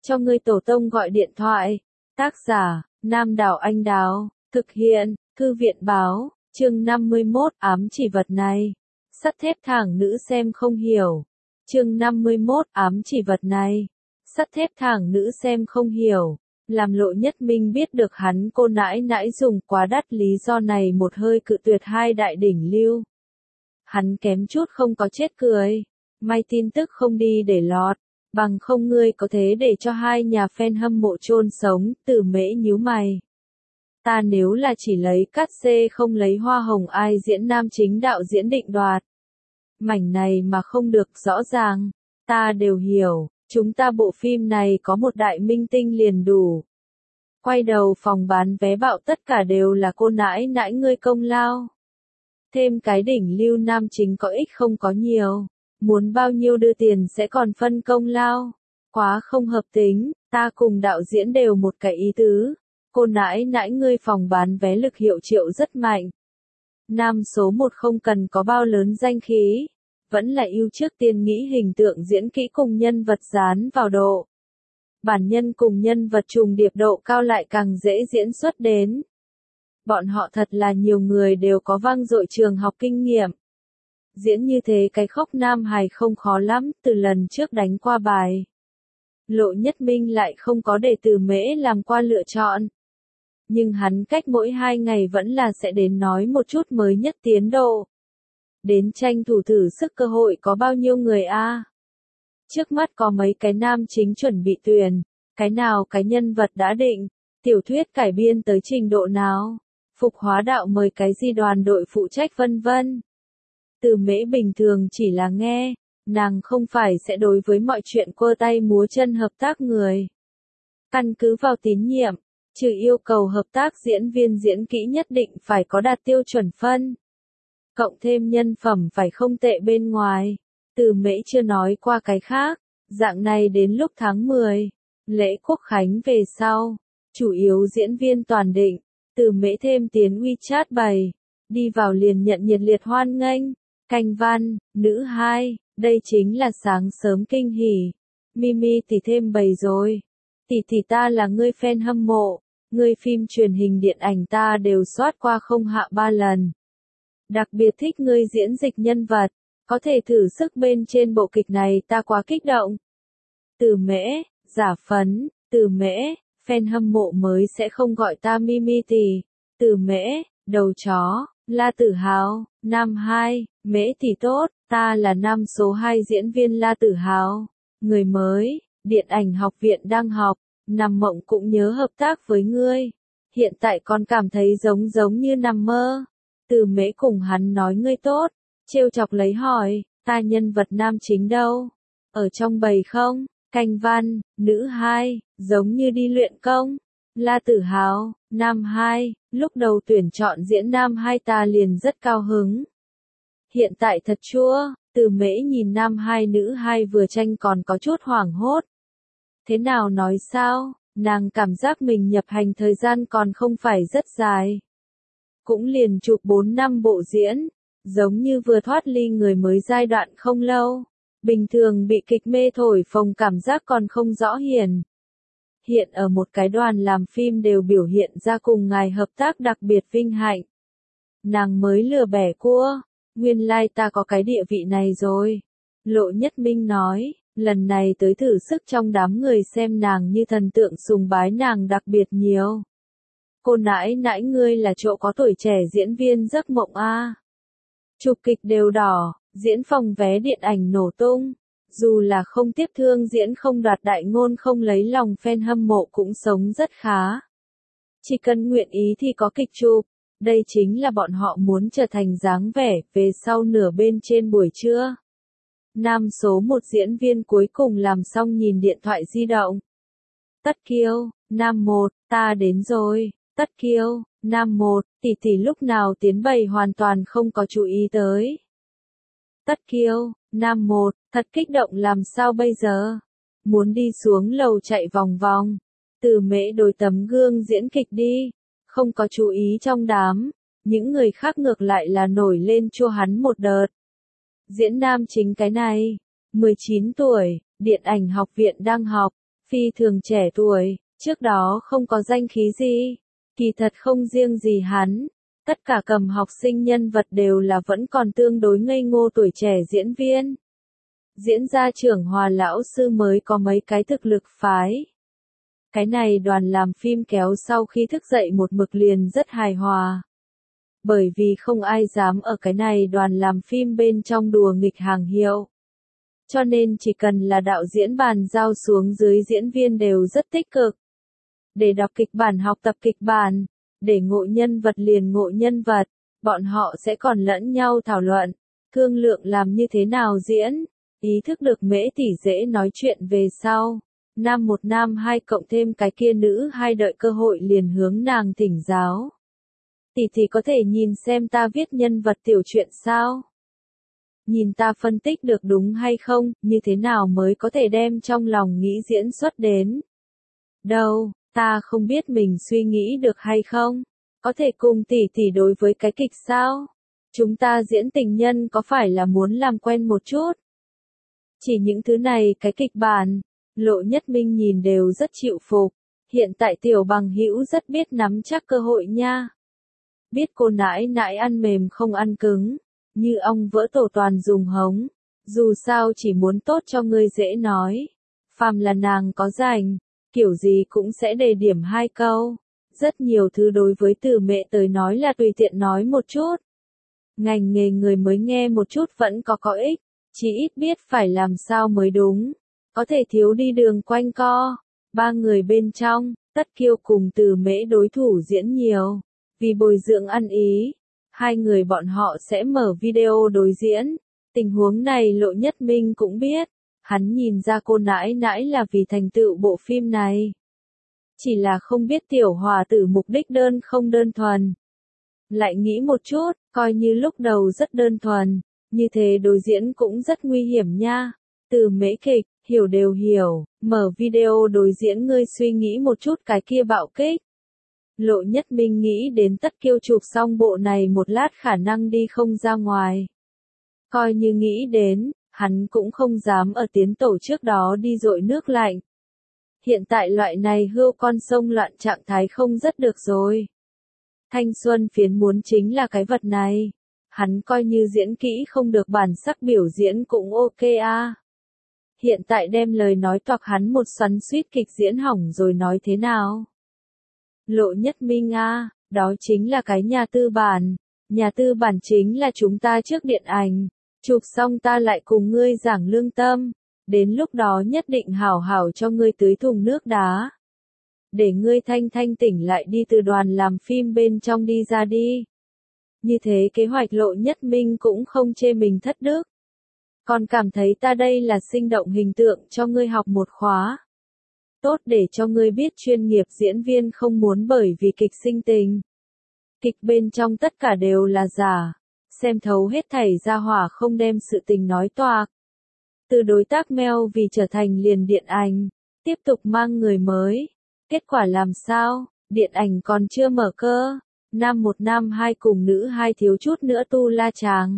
cho ngươi tổ tông gọi điện thoại. Tác giả, Nam Đảo Anh Đào, thực hiện, Thư viện báo, chương 51, ám chỉ vật này. Sắt thép thẳng nữ xem không hiểu. Chương 51, ám chỉ vật này. Sắt thép thẳng nữ xem không hiểu. Làm Lộ Nhất Minh biết được hắn cô nãi nãi dùng quá đắt lý do này một hơi cự tuyệt hai đại đỉnh lưu. Hắn kém chút không có chết cười. May tin tức không đi để lọt. Bằng không ngươi có thế để cho hai nhà fan hâm mộ chôn sống. Từ Mễ nhíu mày. Ta nếu là chỉ lấy cát xê không lấy hoa hồng ai diễn nam chính đạo diễn định đoạt. Mảnh này mà không được rõ ràng. Ta đều hiểu. Chúng ta bộ phim này có một đại minh tinh liền đủ. Quay đầu phòng bán vé bạo tất cả đều là cô nãi nãi ngươi công lao. Thêm cái đỉnh lưu nam chính có ích không có nhiều. Muốn bao nhiêu đưa tiền sẽ còn phân công lao. Quá không hợp tính, ta cùng đạo diễn đều một cái ý tứ. Cô nãi nãi ngươi phòng bán vé lực hiệu triệu rất mạnh. Nam số 1 không cần có bao lớn danh khí. Vẫn là ưu trước tiên nghĩ hình tượng diễn kỹ cùng nhân vật dán vào độ. Bản nhân cùng nhân vật trùng điệp độ cao lại càng dễ diễn xuất đến. Bọn họ thật là nhiều người đều có vang dội trường học kinh nghiệm. Diễn như thế cái khóc nam hài không khó lắm, từ lần trước đánh qua bài. Lộ Nhất Minh lại không có để Từ Mễ làm qua lựa chọn. Nhưng hắn cách mỗi 2 ngày vẫn là sẽ đến nói một chút mới nhất tiến độ. Đến tranh thủ thử sức cơ hội có bao nhiêu người a? Trước mắt có mấy cái nam chính chuẩn bị tuyển, cái nào cái nhân vật đã định, tiểu thuyết cải biên tới trình độ nào, phục hóa đạo mời cái gì đoàn đội phụ trách vân vân. Từ Mễ bình thường chỉ là nghe, nàng không phải sẽ đối với mọi chuyện quơ tay múa chân hợp tác người. Căn cứ vào tín nhiệm, trừ yêu cầu hợp tác diễn viên diễn kỹ nhất định phải có đạt tiêu chuẩn phân. Cộng thêm nhân phẩm phải không tệ bên ngoài. Từ Mễ chưa nói qua cái khác. Dạng này đến lúc tháng 10, lễ Quốc Khánh về sau, chủ yếu diễn viên toàn định. Từ Mễ thêm tiến WeChat bày, đi vào liền nhận nhiệt liệt hoan nghênh. Canh văn, nữ 2, đây chính là sáng sớm kinh hỉ. Mimi tỷ thêm bày rồi. Tỷ ta là ngươi fan hâm mộ, ngươi phim truyền hình điện ảnh ta đều soát qua không hạ 3 lần. Đặc biệt thích ngươi diễn dịch nhân vật, có thể thử sức bên trên bộ kịch này ta quá kích động. Từ Mễ, giả phấn, Từ Mễ, fan hâm mộ mới sẽ không gọi ta Mimi tỷ. Từ Mễ, đầu chó, La Tử Hào, nam 2, Mễ tỷ tốt, ta là nam số 2 diễn viên La Tử Hào, người mới, điện ảnh học viện đang học, nằm mộng cũng nhớ hợp tác với ngươi. Hiện tại con cảm thấy giống như nằm mơ. Từ Mễ cùng hắn nói ngươi tốt, trêu chọc lấy hỏi, ta nhân vật nam chính đâu? Ở trong bầy không? Canh văn, nữ 2, giống như đi luyện công. La Tử Hào, nam 2, lúc đầu tuyển chọn diễn nam 2 ta liền rất cao hứng. Hiện tại thật chua, Từ Mễ nhìn nam 2 nữ 2 vừa tranh còn có chút hoảng hốt. Thế nào nói sao? Nàng cảm giác mình nhập hành thời gian còn không phải rất dài. Cũng liền chụp 4 năm bộ diễn, giống như vừa thoát ly người mới giai đoạn không lâu. Bình thường bị kịch mê thổi phồng cảm giác còn không rõ hiển. Hiện ở một cái đoàn làm phim đều biểu hiện ra cùng ngài hợp tác đặc biệt vinh hạnh. Nàng mới lừa bẻ cua, nguyên lai ta có cái địa vị này rồi. Lộ Nhất Minh nói, lần này tới thử sức trong đám người xem nàng như thần tượng sùng bái nàng đặc biệt nhiều. Cô nãi nãi ngươi là chỗ có tuổi trẻ diễn viên giấc mộng a. Chụp kịch đều đỏ, diễn phòng vé điện ảnh nổ tung. Dù là không tiếp thương diễn không đoạt đại ngôn không lấy lòng fan hâm mộ cũng sống rất khá. Chỉ cần nguyện ý thì có kịch chụp. Đây chính là bọn họ muốn trở thành dáng vẻ về sau nửa bên trên buổi trưa. Nam số 1 diễn viên cuối cùng làm xong nhìn điện thoại di động. Tất Kiêu, nam 1, ta đến rồi. Tất Kiêu, nam 1, tỷ lúc nào tiến bày hoàn toàn không có chú ý tới. Tất Kiêu, nam 1, thật kích động làm sao bây giờ? Muốn đi xuống lầu chạy vòng vòng. Từ Mễ đối tấm gương diễn kịch đi. Không có chú ý trong đám. Những người khác ngược lại là nổi lên chua hắn một đợt. Diễn nam chính cái này. 19 tuổi, điện ảnh học viện đang học. phi thường trẻ tuổi, trước đó không có danh khí gì. Kỳ thật không riêng gì hắn, tất cả cầm học sinh nhân vật đều là vẫn còn tương đối ngây ngô tuổi trẻ diễn viên. Diễn gia trưởng Hòa lão sư mới có mấy cái thực lực phái. Cái này đoàn làm phim kéo sau khi thức dậy một mực liền rất hài hòa. Bởi vì không ai dám ở cái này đoàn làm phim bên trong đùa nghịch hàng hiệu. Cho nên chỉ cần là đạo diễn bàn giao xuống dưới diễn viên đều rất tích cực. Để đọc kịch bản học tập kịch bản, để ngộ nhân vật liền ngộ nhân vật, bọn họ sẽ còn lẫn nhau thảo luận, thương lượng làm như thế nào diễn. Ý thức được Mễ tỷ dễ nói chuyện về sau. Nam một nam hai cộng thêm cái kia nữ hai đợi cơ hội liền hướng nàng thỉnh giáo. Tỷ có thể nhìn xem ta viết nhân vật tiểu truyện sao? Nhìn ta phân tích được đúng hay không, như thế nào mới có thể đem trong lòng nghĩ diễn xuất đến. Đâu, ta không biết mình suy nghĩ được hay không? Có thể cùng tỷ đối với cái kịch sao? Chúng ta diễn tình nhân có phải là muốn làm quen một chút? Chỉ những thứ này cái kịch bản, Lộ Nhất Minh nhìn đều rất chịu phục. Hiện tại tiểu bằng hữu rất biết nắm chắc cơ hội nha. Biết cô nãi nãi ăn mềm không ăn cứng, như ong vỡ tổ toàn dùng hống. Dù sao chỉ muốn tốt cho ngươi dễ nói. Phàm là nàng có rảnh, kiểu gì cũng sẽ đề điểm hai câu. Rất nhiều thứ đối với Từ Mễ tới nói là tùy tiện nói một chút. Ngành nghề người mới nghe một chút vẫn có ích, chỉ ít biết phải làm sao mới đúng. Có thể thiếu đi đường quanh co. Ba người bên trong, Tất Kiêu cùng Từ Mễ đối thủ diễn nhiều. Vì bồi dưỡng ăn ý, hai người bọn họ sẽ mở video đối diễn. Tình huống này Lộ Nhất Minh cũng biết. Hắn nhìn ra cô nãi nãi là vì thành tựu bộ phim này. Chỉ là không biết tiểu hòa tử mục đích đơn không đơn thuần. Lại nghĩ một chút, coi như lúc đầu rất đơn thuần, như thế đối diễn cũng rất nguy hiểm nha. Từ Mễ kịch, hiểu đều hiểu, mở video đối diễn ngươi suy nghĩ một chút cái kia bạo kích. Lộ Nhất Minh nghĩ đến Tất Kiêu chụp xong bộ này một lát khả năng đi không ra ngoài. Coi như nghĩ đến, hắn cũng không dám ở tiến tổ trước đó đi dội nước lạnh. Hiện tại loại này hươu con sông loạn trạng thái không rất được rồi. Thanh xuân phiến muốn chính là cái vật này. Hắn coi như diễn kỹ không được bản sắc biểu diễn cũng ok a. Hiện tại đem lời nói toạc hắn một xoắn suýt kịch diễn hỏng rồi nói thế nào? Lộ Nhất Minh a, đó chính là cái nhà tư bản. Nhà tư bản chính là chúng ta trước điện ảnh. Chụp xong ta lại cùng ngươi giảng lương tâm. Đến lúc đó nhất định hảo hảo cho ngươi tưới thùng nước đá. Để ngươi thanh tỉnh lại đi từ đoàn làm phim bên trong đi ra đi. Như thế kế hoạch Lộ Nhất Minh cũng không chê mình thất đức. Còn cảm thấy ta đây là sinh động hình tượng cho ngươi học một khóa. Tốt để cho ngươi biết chuyên nghiệp diễn viên không muốn bởi vì kịch sinh tình. Kịch bên trong tất cả đều là giả. Xem thấu hết thảy ra hỏa không đem sự tình nói toạc. Từ đối tác Mel vì trở thành liền điện ảnh. Tiếp tục mang người mới. Kết quả làm sao? Điện ảnh còn chưa mở cơ. Nam một nam hai cùng nữ hai thiếu chút nữa tu la chàng.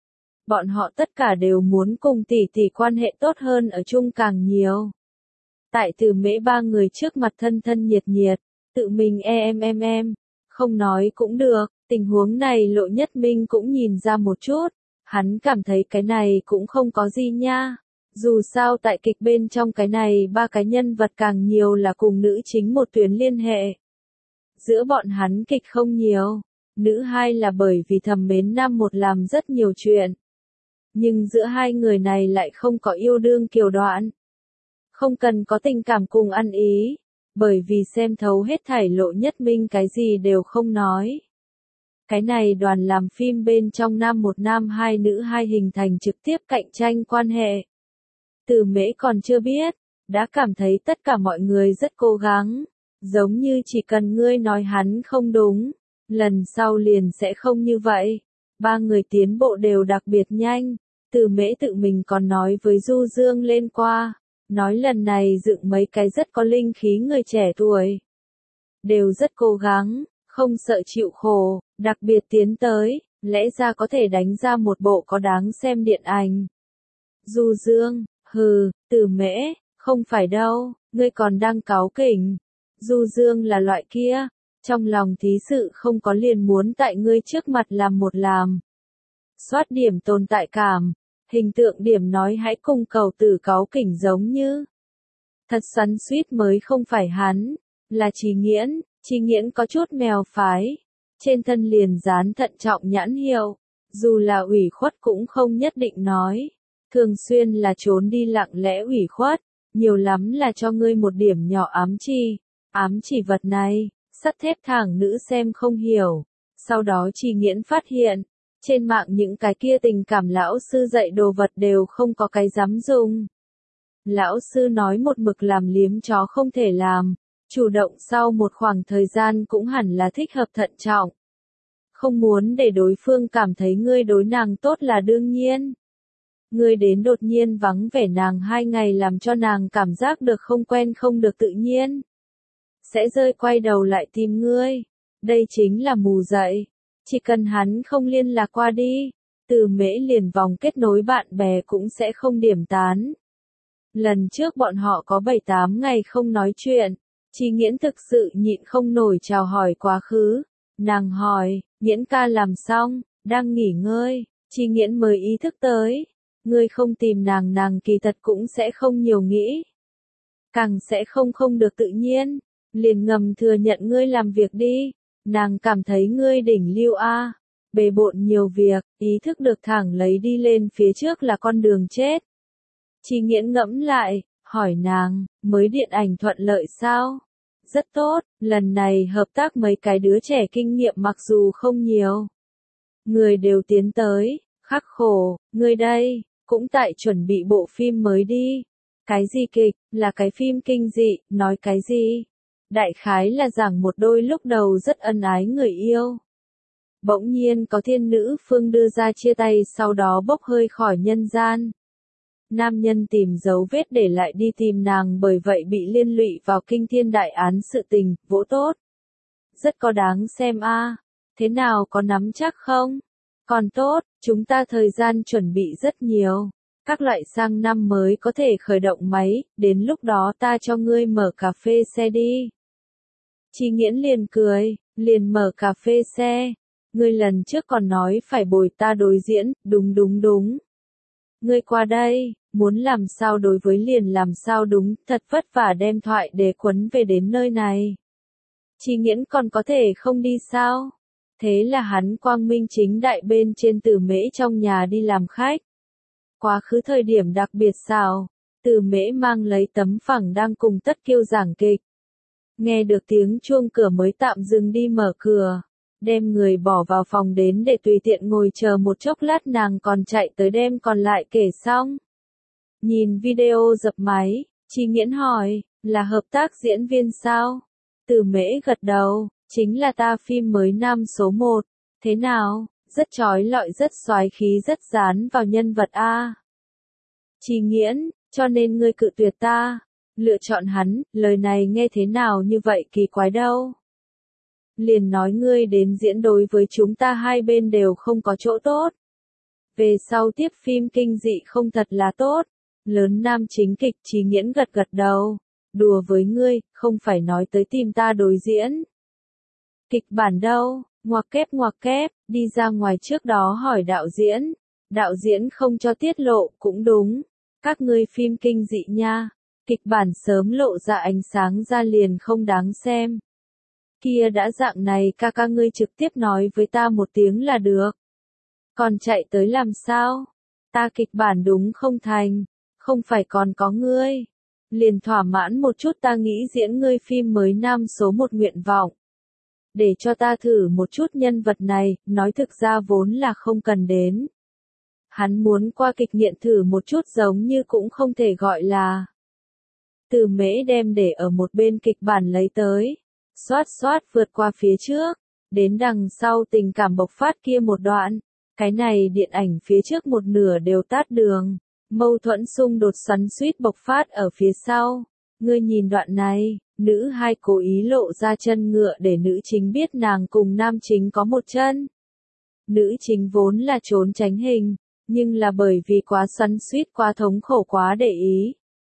Bọn họ tất cả đều muốn cùng tỷ quan hệ tốt hơn ở chung càng nhiều. Tại Từ Mễ ba người trước mặt thân nhiệt, tự mình em. Không nói cũng được, tình huống này Lộ Nhất Minh cũng nhìn ra một chút. Hắn cảm thấy cái này cũng không có gì nha. Dù sao tại kịch bên trong cái này ba cái nhân vật càng nhiều là cùng nữ chính một tuyến liên hệ. Giữa bọn hắn kịch không nhiều, nữ hai là bởi vì thầm mến nam một làm rất nhiều chuyện. Nhưng giữa hai người này lại không có yêu đương kiều đoạn. Không cần có tình cảm cùng ăn ý, bởi vì xem thấu hết thảy Lộ Nhất Minh cái gì đều không nói. Cái này đoàn làm phim bên trong nam một nam hai nữ hai hình thành trực tiếp cạnh tranh quan hệ. Từ Mễ còn chưa biết, đã cảm thấy tất cả mọi người rất cố gắng, giống như chỉ cần ngươi nói hắn không đúng, lần sau liền sẽ không như vậy. Ba người tiến bộ đều đặc biệt nhanh, Từ Mễ tự mình còn nói với Du Dương lên qua, nói lần này dựng mấy cái rất có linh khí người trẻ tuổi. Đều rất cố gắng, không sợ chịu khổ, đặc biệt tiến tới, lẽ ra có thể đánh ra một bộ có đáng xem điện ảnh. Du Dương, Từ Mễ, không phải đâu, Ngươi còn đang cáu kỉnh. Du Dương là loại kia, trong lòng thí sự không có liền muốn tại ngươi trước mặt làm một làm. Soát điểm tồn tại cảm, hình tượng điểm nói hãy cùng cầu tử cáu kỉnh giống như. Thật xoắn xuýt mới không phải hắn, là Trì Nghiễn có chút mèo phái. Trên thân liền dán thận trọng nhãn hiệu, dù là ủy khuất cũng không nhất định nói. Thường xuyên là trốn đi lặng lẽ ủy khuất, nhiều lắm là cho ngươi một điểm nhỏ ám chỉ vật này, sắt thép thẳng nữ xem không hiểu. Sau đó Trì Nghiễn phát hiện, trên mạng những cái kia tình cảm lão sư dạy đồ vật đều không có cái dám dùng. Lão sư nói một mực làm liếm chó không thể làm, chủ động sau một khoảng thời gian cũng hẳn là thích hợp thận trọng. Không muốn để đối phương cảm thấy ngươi đối nàng tốt là đương nhiên. Ngươi đến đột nhiên vắng vẻ nàng 2 ngày làm cho nàng cảm giác được không quen không được tự nhiên. Sẽ rơi quay đầu lại tìm ngươi. Đây chính là mù dậy. Chỉ cần hắn không liên lạc qua đi, Từ Mễ liền vòng kết nối bạn bè cũng sẽ không điểm tán. Lần trước bọn họ có 7-8 ngày không nói chuyện, Trì Nghiễn thực sự nhịn không nổi chào hỏi quá khứ. Nàng hỏi, Nghiễn ca làm xong, đang nghỉ ngơi. Trì Nghiễn mới ý thức tới, ngươi không tìm nàng kỳ thật cũng sẽ không nhiều nghĩ. Càng sẽ không được tự nhiên, liền ngầm thừa nhận ngươi làm việc đi. Nàng cảm thấy ngươi đỉnh lưu a, bề bộn nhiều việc, ý thức được thẳng lấy đi lên phía trước là con đường chết. Trì Nghiễn ngẫm lại, hỏi nàng, mới điện ảnh thuận lợi sao? Rất tốt, lần này hợp tác mấy cái đứa trẻ kinh nghiệm mặc dù không nhiều. Người đều tiến tới, khắc khổ, người đây, cũng tại chuẩn bị bộ phim mới đi. Cái gì kịch, là cái phim kinh dị, nói cái gì? Đại khái là giảng một đôi lúc đầu rất ân ái người yêu. Bỗng nhiên có thiên nữ phương đưa ra chia tay sau đó bốc hơi khỏi nhân gian. Nam nhân tìm dấu vết để lại đi tìm nàng bởi vậy bị liên lụy vào kinh thiên đại án sự tình, vỗ tốt. Rất có đáng xem a. Thế nào có nắm chắc không? Còn tốt, chúng ta thời gian chuẩn bị rất nhiều. Các loại sang năm mới có thể khởi động máy, đến lúc đó ta cho ngươi mở cà phê xe đi. Trì Nghiễn liền cười, liền mở cà phê xe. Ngươi lần trước còn nói phải bồi ta đối diễn, đúng. Ngươi qua đây, muốn làm sao đối với liền làm sao đúng, thật vất vả đem thoại để quấn về đến nơi này. Trì Nghiễn còn có thể không đi sao? Thế là hắn quang minh chính đại bên trên Từ Mễ trong nhà đi làm khách. Quá khứ thời điểm đặc biệt sao, Từ Mễ mang lấy tấm phẳng đang cùng Tất Kiêu giảng kịch. Nghe được tiếng chuông cửa mới tạm dừng đi mở cửa, đem người bỏ vào phòng đến để tùy tiện ngồi chờ một chốc lát nàng còn chạy tới đem còn lại kể xong. Nhìn video dập máy, Trì Nghiễn hỏi, là hợp tác diễn viên sao? Từ Mễ gật đầu, chính là ta phim mới nam số 1, thế nào, rất chói lọi rất soái khí rất dán vào nhân vật a. Trì Nghiễn, cho nên ngươi cự tuyệt ta, lựa chọn hắn, lời này nghe thế nào như vậy kỳ quái đâu. Liền nói ngươi đến diễn đối với chúng ta hai bên đều không có chỗ tốt. Về sau tiếp phim kinh dị không thật là tốt. Lớn nam chính kịch Trì Nghiễn gật gật đầu. Đùa với ngươi, không phải nói tới tìm ta đối diễn. Kịch bản đâu, ngoặc kép, đi ra ngoài trước đó hỏi đạo diễn. Đạo diễn không cho tiết lộ, cũng đúng. Các ngươi phim kinh dị nha. Kịch bản sớm lộ ra ánh sáng ra liền không đáng xem. Kia đã dạng này ca ca ngươi trực tiếp nói với ta một tiếng là được. Còn chạy tới làm sao? Ta kịch bản đúng không thành, không phải còn có ngươi. Liền thỏa mãn một chút ta nghĩ diễn ngươi phim mới nam số 1 nguyện vọng. Để cho ta thử một chút nhân vật này, nói thực ra vốn là không cần đến. Hắn muốn qua kịch nghiện thử một chút giống như cũng không thể gọi là. Từ Mễ đem để ở một bên kịch bản lấy tới. Xoát vượt qua phía trước, đến đằng sau tình cảm bộc phát kia một đoạn, cái này điện ảnh phía trước một nửa đều tát đường, mâu thuẫn xung đột xoắn xuýt bộc phát ở phía sau. Ngươi nhìn đoạn này, nữ hai cố ý lộ ra chân ngựa để nữ chính biết nàng cùng nam chính có một chân. Nữ chính vốn là trốn tránh hình, nhưng là bởi vì quá xoắn xuýt quá thống khổ quá để ý.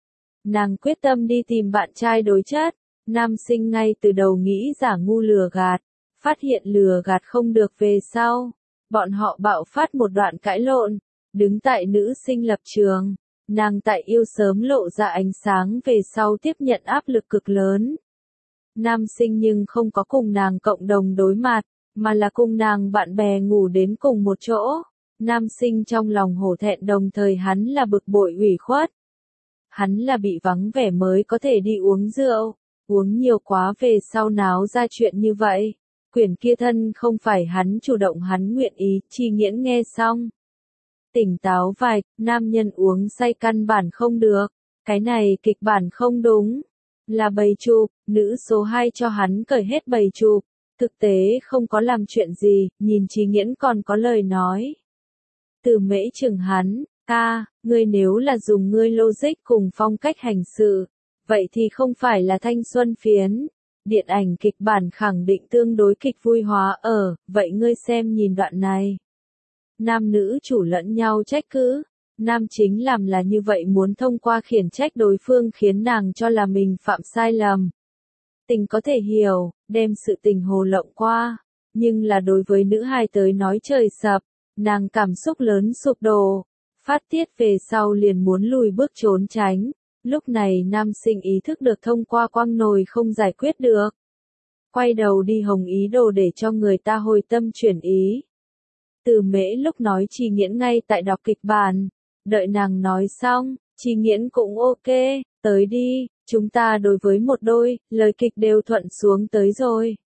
Nàng quyết tâm đi tìm bạn trai đối chất. Nam sinh ngay từ đầu nghĩ giả ngu lừa gạt, phát hiện lừa gạt không được về sau. Bọn họ bạo phát một đoạn cãi lộn, đứng tại nữ sinh lập trường. Nàng tại yêu sớm lộ ra ánh sáng về sau tiếp nhận áp lực cực lớn. Nam sinh nhưng không có cùng nàng cộng đồng đối mặt, mà là cùng nàng bạn bè ngủ đến cùng một chỗ. Nam sinh trong lòng hổ thẹn đồng thời hắn là bực bội ủy khuất. Hắn là bị vắng vẻ mới có thể đi uống rượu, uống nhiều quá về sau náo ra chuyện như vậy. Quyển kia thân không phải hắn chủ động hắn nguyện ý, Chi Nghiễn nghe xong. Tỉnh táo vài, nam nhân uống say căn bản không được, cái này kịch bản không đúng. Là bầy chụp, nữ số 2 cho hắn cởi hết bầy chụp, thực tế không có làm chuyện gì, nhìn Chi Nghiễn còn có lời nói. Từ Mễ chừng hắn, ca, ngươi nếu là dùng ngươi logic cùng phong cách hành sự, vậy thì không phải là thanh xuân phiến. Điện ảnh kịch bản khẳng định tương đối kịch vui hóa vậy ngươi xem nhìn đoạn này. Nam nữ chủ lẫn nhau trách cứ, nam chính làm là như vậy muốn thông qua khiển trách đối phương khiến nàng cho là mình phạm sai lầm. Tình có thể hiểu, đem sự tình hồ lộng qua, nhưng là đối với nữ hài tới nói trời sập, nàng cảm xúc lớn sụp đổ, phát tiết về sau liền muốn lùi bước trốn tránh. Lúc này nam sinh ý thức được thông qua quăng nồi không giải quyết được. Quay đầu đi hồng ý đồ để cho người ta hồi tâm chuyển ý. Từ Mễ lúc nói Chi Nghiễn ngay tại đọc kịch bản. Đợi nàng nói xong, Chi Nghiễn cũng ok, tới đi, chúng ta đối với một đôi, lời kịch đều thuận xuống tới rồi.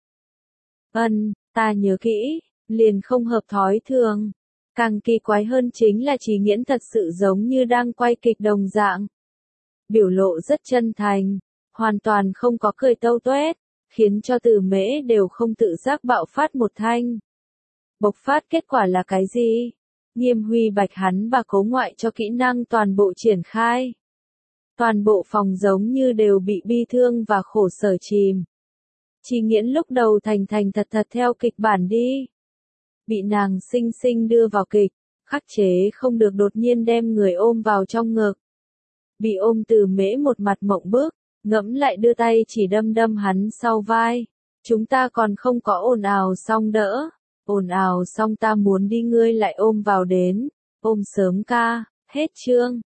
Ta nhớ kỹ, liền không hợp thói thường. Càng kỳ quái hơn chính là Chi Nghiễn thật sự giống như đang quay kịch đồng dạng. Biểu lộ rất chân thành, hoàn toàn không có cười tâu tuét, khiến cho Từ Mễ đều không tự giác bạo phát một thanh. Bộc phát kết quả là cái gì? Nghiêm Huy Bạch hắn và Cố Ngoại cho kỹ năng toàn bộ triển khai. Toàn bộ phòng giống như đều bị bi thương và khổ sở chìm. Chi Nghiễn lúc đầu thành thật theo kịch bản đi. Bị nàng xinh xinh đưa vào kịch, khắc chế không được đột nhiên đem người ôm vào trong ngực. Bị ôm Từ Mễ một mặt mộng bức, ngẫm lại đưa tay chỉ đâm hắn sau vai. Chúng ta còn không có ồn ào xong đỡ. Ồn ào xong ta muốn đi ngươi lại ôm vào đến. Ôm sớm ca, hết chương.